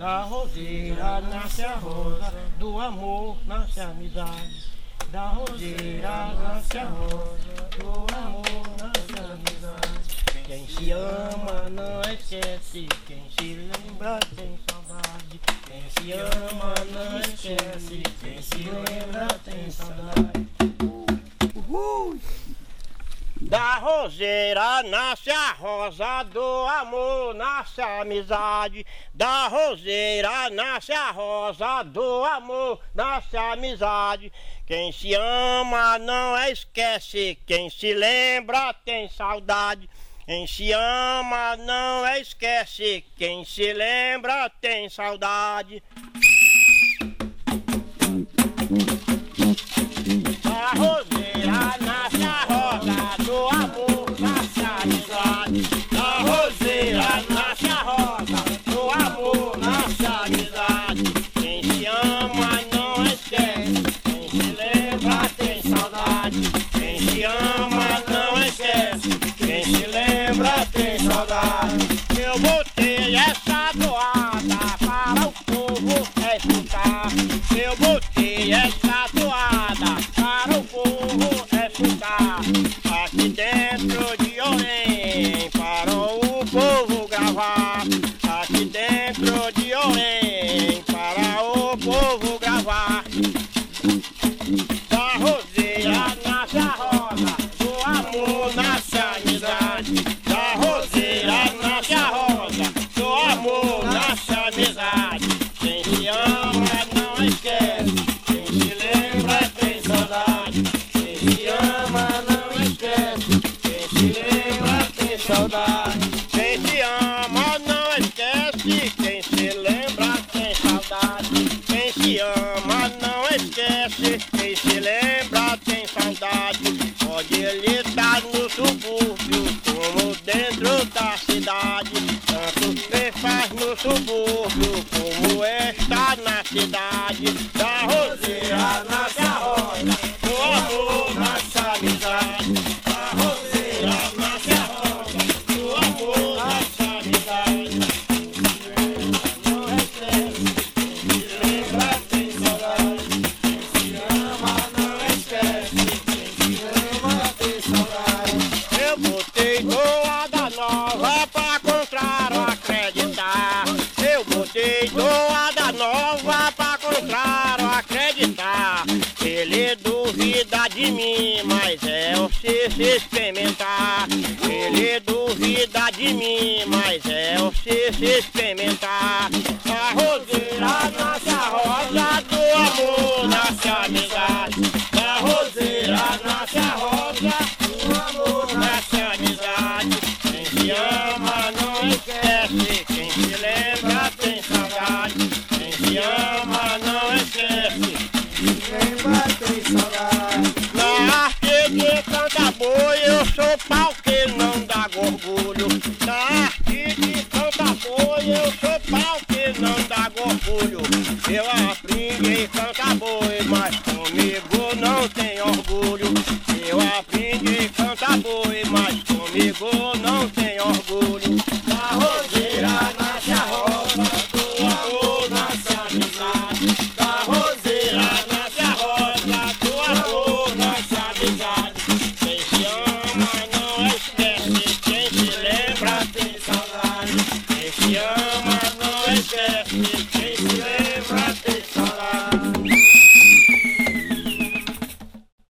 Da roseira nasce a rosa, do amor nasce a amizade. Da roseira nasce a rosa, do amor nasce a amizade. Quem se ama não esquece, quem se lembra tem saudade. Quem se ama não esquece, quem se lembra tem saudade. Uhul! Da roseira nasce a rosa, do amor nasce a amizade. Da roseira nasce a rosa, do amor nasce a amizade. Quem se ama não esquece, quem se lembra tem saudade. Quem se ama não esquece, quem se lembra tem saudade. Da roseira nasce a rosa, do amor nasce a amizade. Da roseira nasce a rosa, do amor nasce a amizade. Quem se ama não esquece, quem se lembra tem saudade. Quem se ama não esquece, quem se lembra tem saudade. Eu botei essa toada para o povo escutar. Eu botei essa toada para o povo escutar. Aqui dentro de Orém, para o povo gravar. Aqui dentro de Orém, para o povo gravar. Da roseira nasce a rosa, do amor nasce a amizade. Da roseira nasce a rosa, do amor nasce a amizade. Quem se ama não esquece, quem se lembra tem saudade. Quem se ama não esquece, quem se lembra tem saudade. Quem se ama não esquece, quem se lembra tem saudade. Quem se ama não esquece, quem se lembra tem saudade. Pode ele estar no subúrbio como dentro da cidade. Tanto se faz no subúrbio como está na cidade. Da roseira nasce a rosa, do amor nasce a amizade. Da roseira nasce a rosa, do amor nasce a amizade. Não esquece, quem se lembra tem saudade. Quem se ama não esquece, quem se lembra tem saudade. Eu botei toada nova pra contrário acreditar. Eu botei toada nova pra contrário acreditar. Ele duvida de mim, mas é você se experimentar. Ele duvida de mim, mas é você se experimentar. A roseira nasce a rosa, do amor nasce a amizade. Da roseira nasce a rosa, do amor nasce a amizade. Quem se ama não esquece, quem se lembra tem saudade. Quem se ama não esquece, quem se lembra tem saudade. Na arte de cantar boi eu sou pau que não dá gorgulho. Na arte de cantar boi eu sou pau que não dá gorgulho. Eu aprendi a cantar